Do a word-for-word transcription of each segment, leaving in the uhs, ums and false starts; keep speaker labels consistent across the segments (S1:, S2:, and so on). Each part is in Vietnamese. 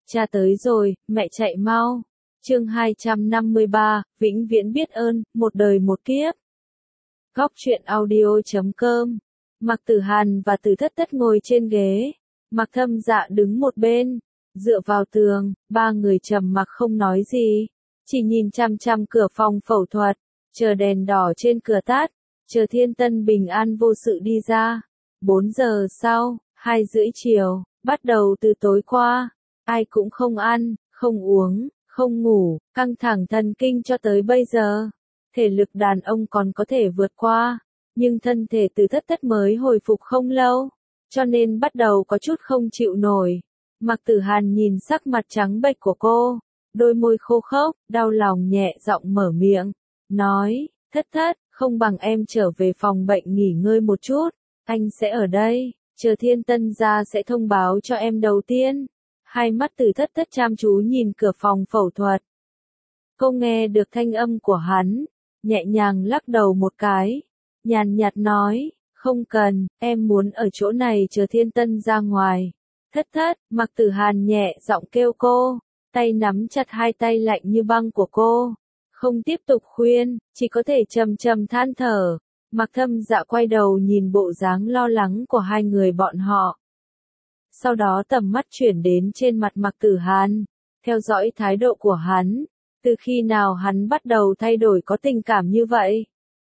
S1: Cha tới rồi, mẹ chạy mau. Chương hai trăm năm mươi ba, vĩnh viễn biết ơn, một đời một kiếp. Góc truyện audio chấm com. Mạc Tử Hàn và Từ Thất Thất ngồi trên ghế, Mạc Thâm Dạ đứng một bên, dựa vào tường, ba người trầm mặc không nói gì, chỉ nhìn chăm chăm cửa phòng phẫu thuật, chờ đèn đỏ trên cửa tắt, chờ Thiên Tân bình an vô sự đi ra. Bốn giờ sau, hai rưỡi chiều, bắt đầu từ tối qua, ai cũng không ăn, không uống, không ngủ, căng thẳng thần kinh cho tới bây giờ. Thể lực đàn ông còn có thể vượt qua, nhưng thân thể Từ Thất Thất mới hồi phục không lâu, cho nên bắt đầu có chút không chịu nổi. Mạc Tử Hàn nhìn sắc mặt trắng bệch của cô, đôi môi khô khốc, đau lòng nhẹ giọng mở miệng, nói, Thất Thất, không bằng em trở về phòng bệnh nghỉ ngơi một chút, anh sẽ ở đây, chờ Thiên Tân ra sẽ thông báo cho em đầu tiên. Hai mắt Từ Thất Thất chăm chú nhìn cửa phòng phẫu thuật. Cô nghe được thanh âm của hắn, nhẹ nhàng lắc đầu một cái, nhàn nhạt nói, không cần, em muốn ở chỗ này chờ Thiên Tân ra ngoài. Thất Thất, Mạc Tử Hàn nhẹ giọng kêu cô, tay nắm chặt hai tay lạnh như băng của cô, không tiếp tục khuyên, chỉ có thể trầm trầm than thở. Mạc Thâm Dạ quay đầu nhìn bộ dáng lo lắng của hai người bọn họ. Sau đó tầm mắt chuyển đến trên mặt Mạc Tử Hàn, theo dõi thái độ của hắn, từ khi nào hắn bắt đầu thay đổi có tình cảm như vậy?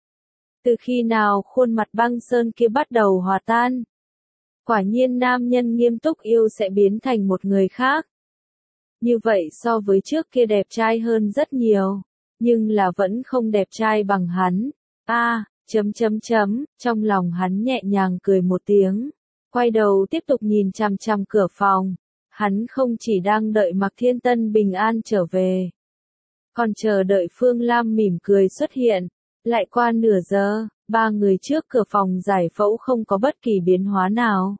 S1: Từ khi nào khuôn mặt băng sơn kia bắt đầu hòa tan? Quả nhiên nam nhân nghiêm túc yêu sẽ biến thành một người khác. Như vậy so với trước kia đẹp trai hơn rất nhiều, nhưng là vẫn không đẹp trai bằng hắn. A, à, chấm chấm chấm, trong lòng hắn nhẹ nhàng cười một tiếng, quay đầu tiếp tục nhìn chằm chằm cửa phòng. Hắn không chỉ đang đợi Mạc Thiên Tân bình an trở về, còn chờ đợi Phương Lam mỉm cười xuất hiện. Lại qua nửa giờ, ba người trước cửa phòng giải phẫu không có bất kỳ biến hóa nào.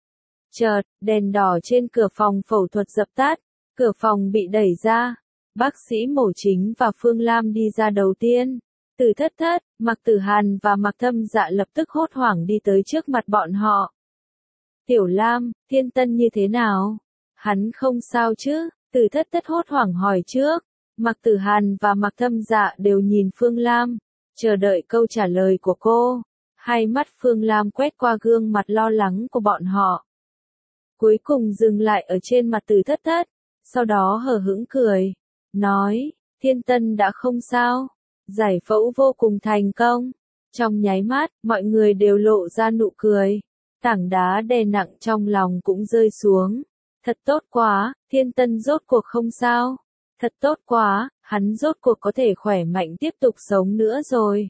S1: Chợt, đèn đỏ trên cửa phòng phẫu thuật dập tắt, cửa phòng bị đẩy ra, bác sĩ mổ chính và Phương Lam đi ra đầu tiên. Từ Thất Thất, Mạc Tử Hàn và Mạc Thâm Dạ lập tức hốt hoảng đi tới trước mặt bọn họ. Tiểu Lam, Thiên Tân như thế nào? Hắn không sao chứ? Từ Thất Thất hốt hoảng hỏi trước. Mạc Tử Hàn và Mạc Thâm Dạ đều nhìn Phương Lam, chờ đợi câu trả lời của cô. Hai mắt Phương Lam quét qua gương mặt lo lắng của bọn họ, cuối cùng dừng lại ở trên mặt Từ Thất Thất, sau đó hờ hững cười, nói, Thiên Tân đã không sao, giải phẫu vô cùng thành công. Trong nháy mắt, mọi người đều lộ ra nụ cười, tảng đá đè nặng trong lòng cũng rơi xuống. Thật tốt quá, Thiên Tân rốt cuộc không sao. Thật tốt quá, hắn rốt cuộc có thể khỏe mạnh tiếp tục sống nữa rồi.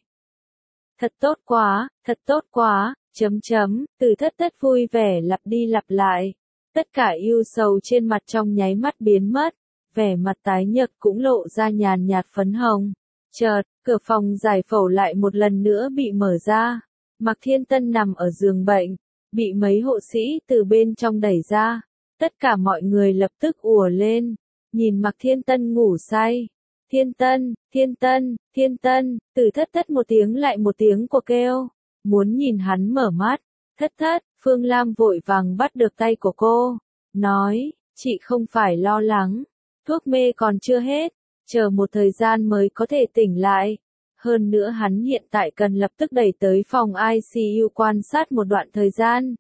S1: Thật tốt quá, thật tốt quá, chấm chấm, Từ Thất Thất vui vẻ lặp đi lặp lại. Tất cả yêu sầu trên mặt trong nháy mắt biến mất, vẻ mặt tái nhợt cũng lộ ra nhàn nhạt phấn hồng. Chợt, cửa phòng giải phẫu lại một lần nữa bị mở ra. Mạc Thiên Tân nằm ở giường bệnh, bị mấy hộ sĩ từ bên trong đẩy ra. Tất cả mọi người lập tức ùa lên, nhìn Mạc Thiên Tân ngủ say. Thiên Tân, Thiên Tân, Thiên Tân, Từ Thất Thất một tiếng lại một tiếng của kêu, muốn nhìn hắn mở mắt. Thất Thất, Phương Lam vội vàng bắt được tay của cô, nói, chị không phải lo lắng, thuốc mê còn chưa hết, chờ một thời gian mới có thể tỉnh lại. Hơn nữa hắn hiện tại cần lập tức đẩy tới phòng i xê u quan sát một đoạn thời gian,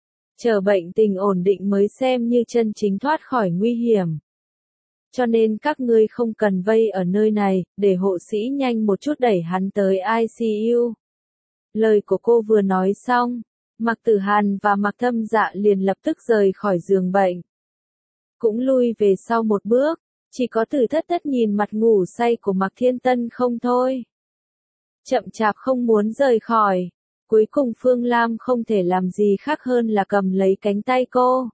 S1: chờ bệnh tình ổn định mới xem như chân chính thoát khỏi nguy hiểm. Cho nên các ngươi không cần vây ở nơi này, để hộ sĩ nhanh một chút đẩy hắn tới i xê u. Lời của cô vừa nói xong, Mạc Tử Hàn và Mạc Thâm Dạ liền lập tức rời khỏi giường bệnh, cũng lui về sau một bước, chỉ có Từ Thất Thất nhìn mặt ngủ say của Mạc Thiên Tân không thôi. Chậm chạp không muốn rời khỏi, cuối cùng Phương Lam không thể làm gì khác hơn là cầm lấy cánh tay cô,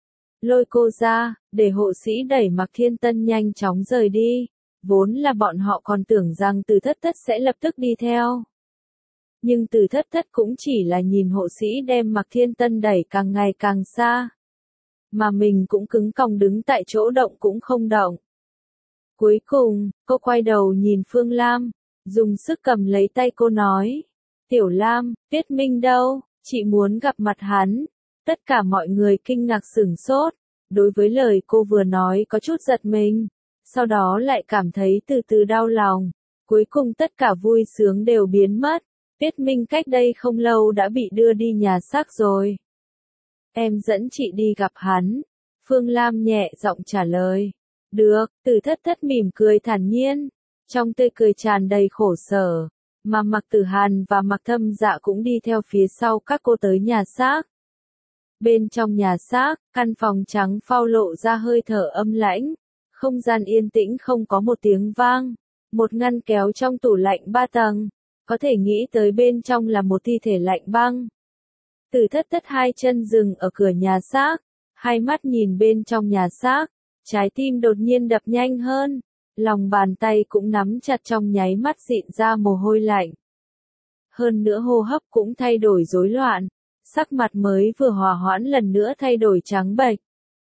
S1: lôi cô ra, để hộ sĩ đẩy Mạc Thiên Tân nhanh chóng rời đi. Vốn là bọn họ còn tưởng rằng Từ Thất Thất sẽ lập tức đi theo, nhưng Từ Thất Thất cũng chỉ là nhìn hộ sĩ đem Mạc Thiên Tân đẩy càng ngày càng xa, mà mình cũng cứng còng đứng tại chỗ động cũng không động. Cuối cùng, cô quay đầu nhìn Phương Lam, dùng sức cầm lấy tay cô nói, Tiểu Lam, Tuyết Minh đâu, chị muốn gặp mặt hắn. Tất cả mọi người kinh ngạc sửng sốt, đối với lời cô vừa nói có chút giật mình, sau đó lại cảm thấy từ từ đau lòng, cuối cùng tất cả vui sướng đều biến mất. Tuyết Minh cách đây không lâu đã bị đưa đi nhà xác rồi. Em dẫn chị đi gặp hắn. Phương Lam nhẹ giọng trả lời. Được, Từ Thất Thất mỉm cười thản nhiên, trong tươi cười tràn đầy khổ sở, mà Mạc Tử Hàn và Mạc Thâm Dạ cũng đi theo phía sau các cô tới nhà xác. Bên trong nhà xác, căn phòng trắng phau lộ ra hơi thở âm lãnh, không gian yên tĩnh không có một tiếng vang, một ngăn kéo trong tủ lạnh ba tầng, có thể nghĩ tới bên trong là một thi thể lạnh băng. Từ Thất Thất hai chân dừng ở cửa nhà xác, hai mắt nhìn bên trong nhà xác, trái tim đột nhiên đập nhanh hơn, lòng bàn tay cũng nắm chặt trong nháy mắt dịn ra mồ hôi lạnh. Hơn nữa hô hấp cũng thay đổi rối loạn, sắc mặt mới vừa hòa hoãn lần nữa thay đổi trắng bệch.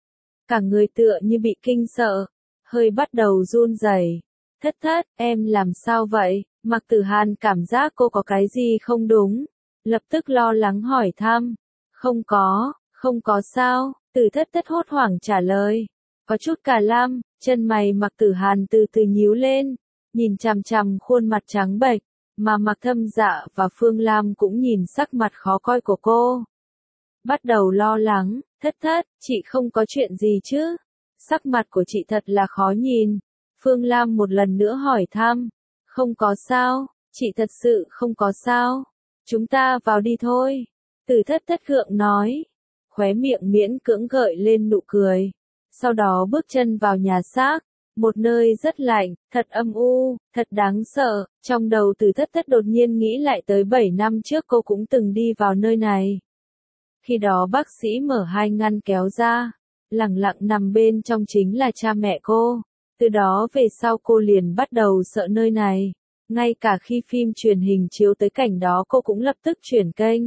S1: Cả người tựa như bị kinh sợ, hơi bắt đầu run rẩy. Thất Thất, em làm sao vậy? Mạc Tử Hàn cảm giác cô có cái gì không đúng, lập tức lo lắng hỏi thăm. Không có, không có sao, Từ Thất Thất hốt hoảng trả lời. Có chút cả lam, chân mày Mạc Tử Hàn từ từ nhíu lên, nhìn chằm chằm khuôn mặt trắng bệch, mà Mạc Thâm Dạ và Phương Lam cũng nhìn sắc mặt khó coi của cô. Bắt đầu lo lắng, Thất Thất, chị không có chuyện gì chứ? Sắc mặt của chị thật là khó nhìn. Phương Lam một lần nữa hỏi thăm. Không có sao, chị thật sự không có sao. Chúng ta vào đi thôi. Từ Thất Thất gượng nói. Khóe miệng miễn cưỡng gợi lên nụ cười. Sau đó bước chân vào nhà xác. Một nơi rất lạnh, thật âm u, thật đáng sợ. Trong đầu Từ Thất Thất đột nhiên nghĩ lại tới bảy năm trước cô cũng từng đi vào nơi này. Khi đó bác sĩ mở hai ngăn kéo ra. Lặng lặng nằm bên trong chính là cha mẹ cô. Từ đó về sau cô liền bắt đầu sợ nơi này. Ngay cả khi phim truyền hình chiếu tới cảnh đó cô cũng lập tức chuyển kênh.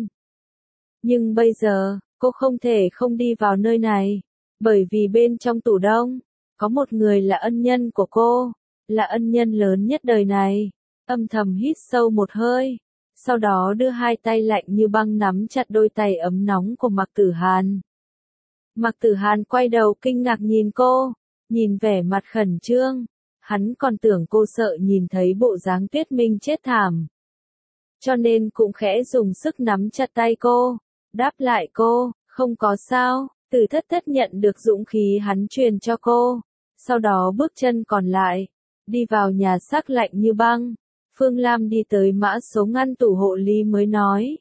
S1: Nhưng bây giờ, cô không thể không đi vào nơi này. Bởi vì bên trong tủ đông, có một người là ân nhân của cô, là ân nhân lớn nhất đời này. Âm thầm hít sâu một hơi, sau đó đưa hai tay lạnh như băng nắm chặt đôi tay ấm nóng của Mạc Tử Hàn. Mạc Tử Hàn quay đầu kinh ngạc nhìn cô, nhìn vẻ mặt khẩn trương, hắn còn tưởng cô sợ nhìn thấy bộ dáng Tuyết Minh chết thảm. Cho nên cũng khẽ dùng sức nắm chặt tay cô, đáp lại cô, không có sao. Từ Thất Thất nhận được dũng khí hắn truyền cho cô, sau đó bước chân còn lại, đi vào nhà xác lạnh như băng. Phương Lam đi tới mã số ngăn tủ hộ lý mới nói.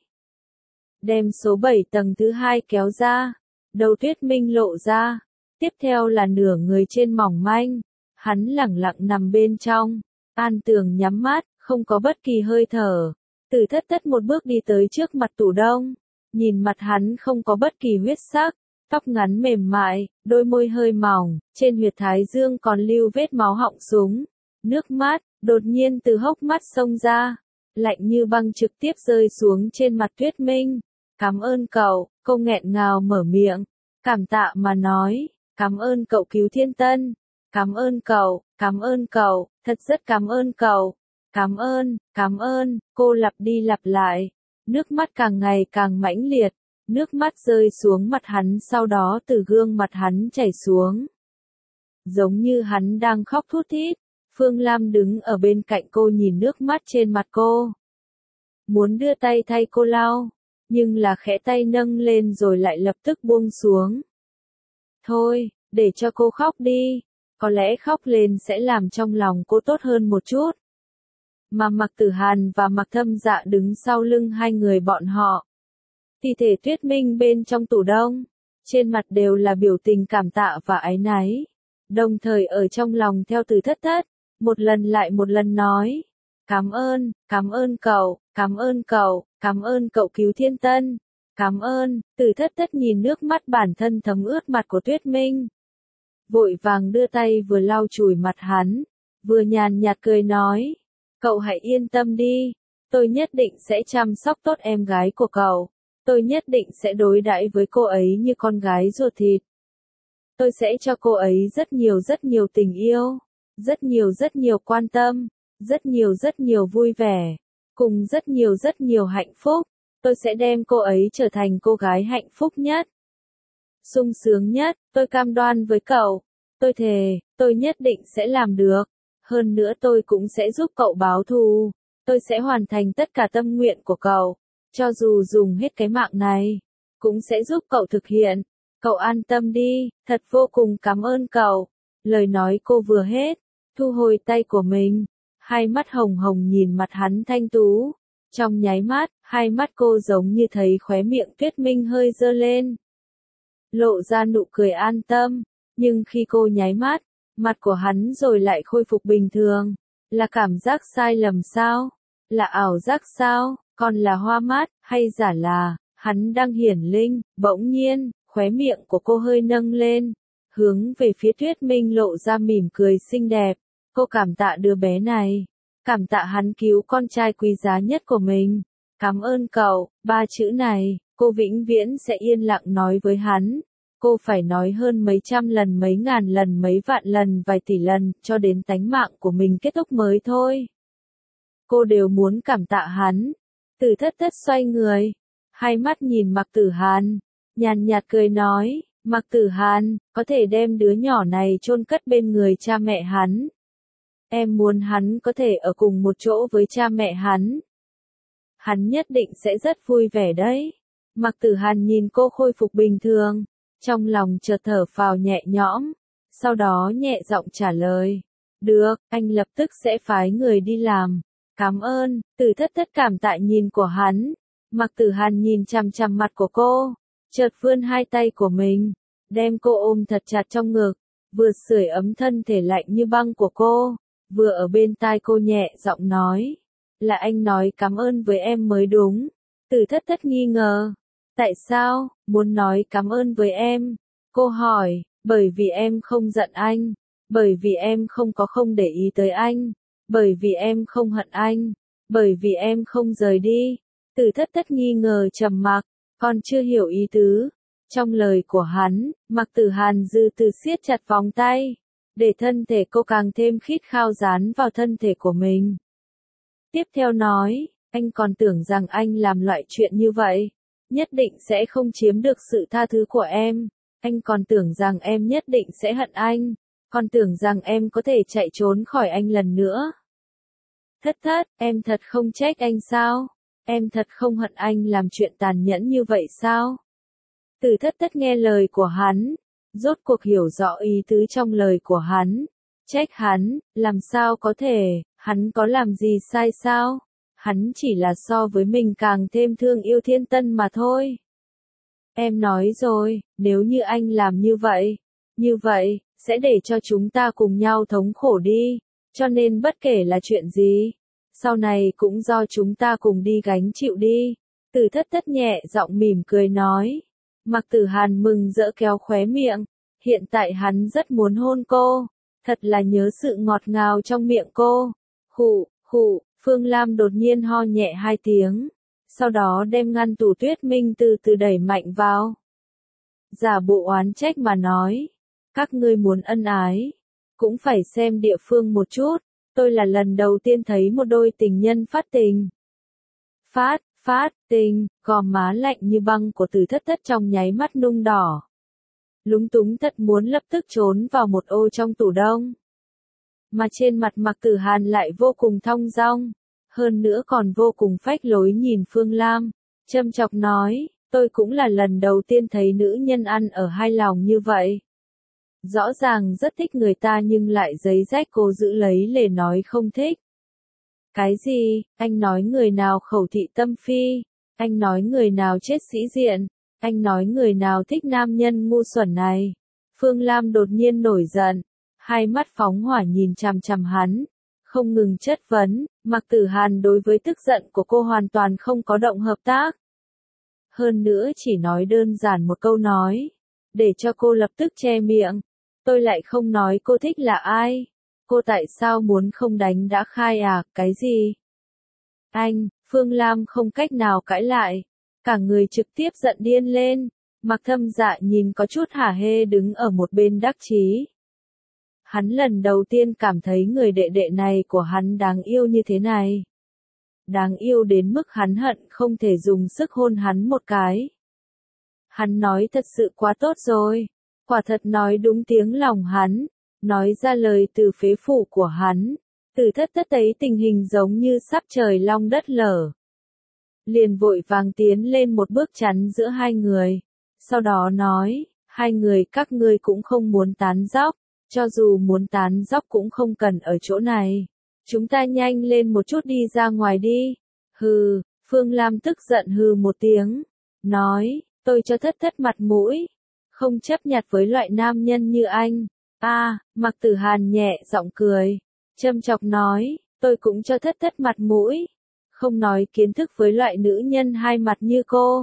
S1: Đem số bảy tầng thứ hai kéo ra, đầu Tuyết Minh lộ ra, tiếp theo là nửa người trên mỏng manh, hắn lẳng lặng nằm bên trong, An Tường nhắm mắt, không có bất kỳ hơi thở. Từ Thất Thất một bước đi tới trước mặt tủ đông, nhìn mặt hắn không có bất kỳ huyết sắc. Tóc ngắn mềm mại, đôi môi hơi mỏng, trên huyệt thái dương còn lưu vết máu họng súng. Nước mắt, đột nhiên từ hốc mắt xông ra, lạnh như băng trực tiếp rơi xuống trên mặt Tuyết Minh. Cảm ơn cậu, cô nghẹn ngào mở miệng, cảm tạ mà nói, cảm ơn cậu cứu Thiên Tân, cảm ơn cậu, cảm ơn cậu, thật rất cảm ơn cậu, cảm ơn, cảm ơn, cô lặp đi lặp lại, nước mắt càng ngày càng mãnh liệt. Nước mắt rơi xuống mặt hắn sau đó từ gương mặt hắn chảy xuống. Giống như hắn đang khóc thút thít, Phương Lam đứng ở bên cạnh cô nhìn nước mắt trên mặt cô. Muốn đưa tay thay cô lau, nhưng là khẽ tay nâng lên rồi lại lập tức buông xuống. Thôi, để cho cô khóc đi, có lẽ khóc lên sẽ làm trong lòng cô tốt hơn một chút. Mà Mạc Tử Hàn và Mạc Thâm Dạ đứng sau lưng hai người bọn họ. Thi thể Tuyết Minh bên trong tủ đông, trên mặt đều là biểu tình cảm tạ và áy náy, đồng thời ở trong lòng theo Từ Thất Thất, một lần lại một lần nói, cảm ơn, cảm ơn cậu, cảm ơn cậu, cảm ơn cậu cứu Thiên Tân, cảm ơn. Từ Thất Thất nhìn nước mắt bản thân thấm ướt mặt của Tuyết Minh, vội vàng đưa tay vừa lau chùi mặt hắn, vừa nhàn nhạt cười nói, cậu hãy yên tâm đi, tôi nhất định sẽ chăm sóc tốt em gái của cậu. Tôi nhất định sẽ đối đãi với cô ấy như con gái ruột thịt. Tôi sẽ cho cô ấy rất nhiều rất nhiều tình yêu, rất nhiều rất nhiều quan tâm, rất nhiều rất nhiều vui vẻ, cùng rất nhiều rất nhiều hạnh phúc. Tôi sẽ đem cô ấy trở thành cô gái hạnh phúc nhất. sung sướng nhất, tôi cam đoan với cậu. Tôi thề, tôi nhất định sẽ làm được. Hơn nữa tôi cũng sẽ giúp cậu báo thù. Tôi sẽ hoàn thành tất cả tâm nguyện của cậu. Cho dù dùng hết cái mạng này, cũng sẽ giúp cậu thực hiện. Cậu an tâm đi, thật vô cùng cảm ơn cậu. Lời nói cô vừa hết, thu hồi tay của mình. Hai mắt hồng hồng nhìn mặt hắn thanh tú. Trong nháy mắt, hai mắt cô giống như thấy khóe miệng Tuyết Minh hơi dơ lên. Lộ ra nụ cười an tâm. Nhưng khi cô nháy mắt, mặt của hắn rồi lại khôi phục bình thường. Là cảm giác sai lầm sao? Là ảo giác sao? Còn là hoa mắt, hay giả là, hắn đang hiển linh? Bỗng nhiên, khóe miệng của cô hơi nâng lên. Hướng về phía Tuyết Minh lộ ra mỉm cười xinh đẹp. Cô cảm tạ đứa bé này. Cảm tạ hắn cứu con trai quý giá nhất của mình. Cảm ơn cậu, ba chữ này, cô vĩnh viễn sẽ yên lặng nói với hắn. Cô phải nói hơn mấy trăm lần, mấy ngàn lần, mấy vạn lần, vài tỷ lần, cho đến tánh mạng của mình kết thúc mới thôi. Cô đều muốn cảm tạ hắn. Từ Thất Thất xoay người, hai mắt nhìn Mạc Tử Hàn, nhàn nhạt cười nói, Mạc Tử Hàn, có thể đem đứa nhỏ này chôn cất bên người cha mẹ hắn. Em muốn hắn có thể ở cùng một chỗ với cha mẹ hắn. Hắn nhất định sẽ rất vui vẻ đấy. Mạc Tử Hàn nhìn cô khôi phục bình thường, trong lòng chợt thở phào nhẹ nhõm, sau đó nhẹ giọng trả lời. Được, anh lập tức sẽ phái người đi làm. Cảm ơn. Từ Thất Thất cảm tạ nhìn của hắn. Mạc Tử Hàn nhìn chằm chằm mặt của cô, chợt vươn hai tay của mình, đem cô ôm thật chặt trong ngực, vừa sưởi ấm thân thể lạnh như băng của cô, vừa ở bên tai cô nhẹ giọng nói. Là anh nói cảm ơn với em mới đúng. Từ Thất Thất nghi ngờ. Tại sao, muốn nói cảm ơn với em? Cô hỏi, bởi vì em không giận anh, bởi vì em không có không để ý tới anh, bởi vì em không hận anh, bởi vì em không rời đi. Từ Thất Thất nghi ngờ trầm mặc, còn chưa hiểu ý tứ. Trong lời của hắn, Mạc Tử Hàn dư từ siết chặt vòng tay, để thân thể cô càng thêm khít khao dán vào thân thể của mình. Tiếp theo nói, anh còn tưởng rằng anh làm loại chuyện như vậy, nhất định sẽ không chiếm được sự tha thứ của em. Anh còn tưởng rằng em nhất định sẽ hận anh, còn tưởng rằng em có thể chạy trốn khỏi anh lần nữa. Thất Thất, em thật không trách anh sao? Em thật không hận anh làm chuyện tàn nhẫn như vậy sao? Từ Thất Thất nghe lời của hắn, rốt cuộc hiểu rõ ý tứ trong lời của hắn. Trách hắn, làm sao có thể, hắn có làm gì sai sao? Hắn chỉ là so với mình càng thêm thương yêu Thiên Tân mà thôi. Em nói rồi, nếu như anh làm như vậy, như vậy, sẽ để cho chúng ta cùng nhau thống khổ đi. Cho nên bất kể là chuyện gì, sau này cũng do chúng ta cùng đi gánh chịu đi. Từ Thất Thất nhẹ giọng mỉm cười nói. Mạc Tử Hàn mừng rỡ kéo khóe miệng. Hiện tại hắn rất muốn hôn cô. Thật là nhớ sự ngọt ngào trong miệng cô. Khụ, khụ, Phương Lam đột nhiên ho nhẹ hai tiếng. Sau đó đem ngăn tủ Tuyết Minh từ từ đẩy mạnh vào. Giả bộ oán trách mà nói. Các ngươi muốn ân ái, cũng phải xem địa phương một chút. Tôi là lần đầu tiên thấy một đôi tình nhân phát tình. Phát, phát, tình, gò má lạnh như băng của Từ Thất Thất trong nháy mắt nung đỏ. Lúng túng thật muốn lập tức trốn vào một ô trong tủ đông. Mà trên mặt Mạc Tử Hàn lại vô cùng thong dong, hơn nữa còn vô cùng phách lối nhìn Phương Lam, châm chọc nói, tôi cũng là lần đầu tiên thấy nữ nhân ăn ở hai lòng như vậy. Rõ ràng rất thích người ta nhưng lại giấy rách cô giữ lấy lề nói không thích. Cái gì, anh nói người nào khẩu thị tâm phi, anh nói người nào chết sĩ diện, anh nói người nào thích nam nhân ngu xuẩn này. Phương Lam đột nhiên nổi giận, hai mắt phóng hỏa nhìn chằm chằm hắn, không ngừng chất vấn. Mạc Tử Hàn đối với tức giận của cô hoàn toàn không có động hợp tác. Hơn nữa chỉ nói đơn giản một câu nói, để cho cô lập tức che miệng. Tôi lại không nói cô thích là ai. Cô tại sao muốn không đánh đã khai à, cái gì? Anh, Phương Lam không cách nào cãi lại. Cả người trực tiếp giận điên lên. Mạc Thâm Dạ nhìn có chút hả hê đứng ở một bên đắc chí. Hắn lần đầu tiên cảm thấy người đệ đệ này của hắn đáng yêu như thế này. Đáng yêu đến mức hắn hận không thể dùng sức hôn hắn một cái. Hắn nói thật sự quá tốt rồi. Quả thật nói đúng tiếng lòng hắn. Nói ra lời từ phế phủ của hắn. Từ thất thất thấy tình hình giống như sắp trời long đất lở. Liền vội vàng tiến lên một bước chắn giữa hai người. Sau đó nói, hai người các ngươi cũng không muốn tán dóc. Cho dù muốn tán dóc cũng không cần ở chỗ này. Chúng ta nhanh lên một chút đi ra ngoài đi. Hừ, Phương Lam tức giận hừ một tiếng. Nói, tôi cho thất thất mặt mũi. Không chấp nhặt với loại nam nhân như anh. A, à, Mạc Tử Hàn nhẹ giọng cười. Châm chọc nói, tôi cũng cho thất thất mặt mũi. Không nói kiến thức với loại nữ nhân hai mặt như cô.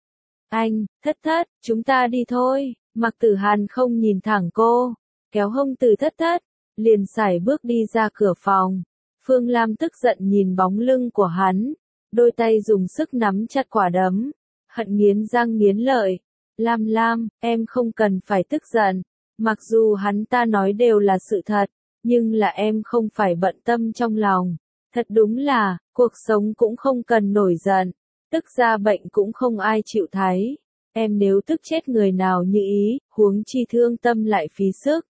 S1: Anh, thất thất, chúng ta đi thôi. Mạc Tử Hàn không nhìn thẳng cô. Kéo hông từ thất thất. Liền sải bước đi ra cửa phòng. Phương Lam tức giận nhìn bóng lưng của hắn. Đôi tay dùng sức nắm chặt quả đấm. Hận nghiến răng nghiến lợi. Lam Lam, em không cần phải tức giận. Mặc dù hắn ta nói đều là sự thật. Nhưng là em không phải bận tâm trong lòng. Thật đúng là, cuộc sống cũng không cần nổi giận. Tức ra bệnh cũng không ai chịu thấy. Em nếu tức chết người nào như ý, huống chi thương tâm lại phí sức.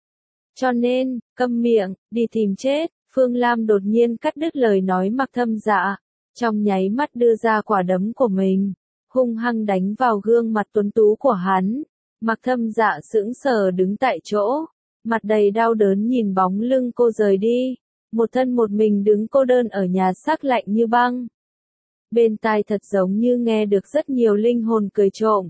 S1: Cho nên, câm miệng, đi tìm chết. Phương Lam đột nhiên cắt đứt lời nói Mạc Thâm Dạ. Trong nháy mắt đưa ra quả đấm của mình. Hung hăng đánh vào gương mặt tuấn tú của hắn. Mạc Thâm Dạ sững sờ đứng tại chỗ. Mặt đầy đau đớn nhìn bóng lưng cô rời đi. Một thân một mình đứng cô đơn ở nhà xác lạnh như băng. Bên tai thật giống như nghe được rất nhiều linh hồn cười trộm.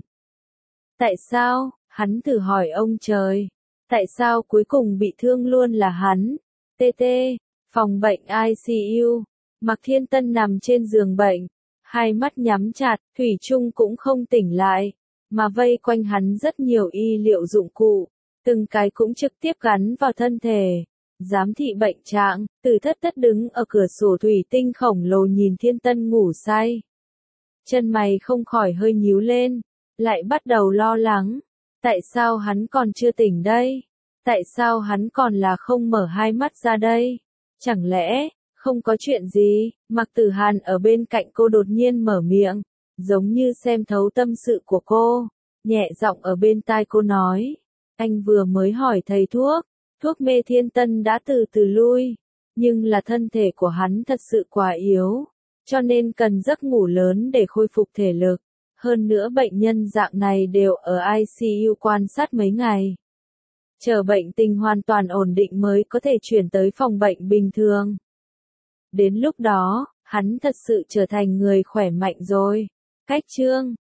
S1: Tại sao? Hắn thử hỏi ông trời. Tại sao cuối cùng bị thương luôn là hắn? tê tê, phòng bệnh i xê u. Mạc Thiên Tân nằm trên giường bệnh. Hai mắt nhắm chặt, thủy chung cũng không tỉnh lại. Mà vây quanh hắn rất nhiều y liệu dụng cụ. Từng cái cũng trực tiếp gắn vào thân thể. Giám thị bệnh trạng, từ thất thất đứng ở cửa sổ thủy tinh khổng lồ nhìn Thiên Tân ngủ say. Chân mày không khỏi hơi nhíu lên. Lại bắt đầu lo lắng. Tại sao hắn còn chưa tỉnh đây? Tại sao hắn còn là không mở hai mắt ra đây? Chẳng lẽ, không có chuyện gì? Mạc Tử Hàn ở bên cạnh cô đột nhiên mở miệng. Giống như xem thấu tâm sự của cô. Nhẹ giọng ở bên tai cô nói. Anh vừa mới hỏi thầy thuốc. Thuốc mê Thiên Tân đã từ từ lui. Nhưng là thân thể của hắn thật sự quá yếu. Cho nên cần giấc ngủ lớn để khôi phục thể lực. Hơn nữa bệnh nhân dạng này đều ở i xê u quan sát mấy ngày. Chờ bệnh tình hoàn toàn ổn định mới có thể chuyển tới phòng bệnh bình thường. Đến lúc đó, hắn thật sự trở thành người khỏe mạnh rồi. Cách chương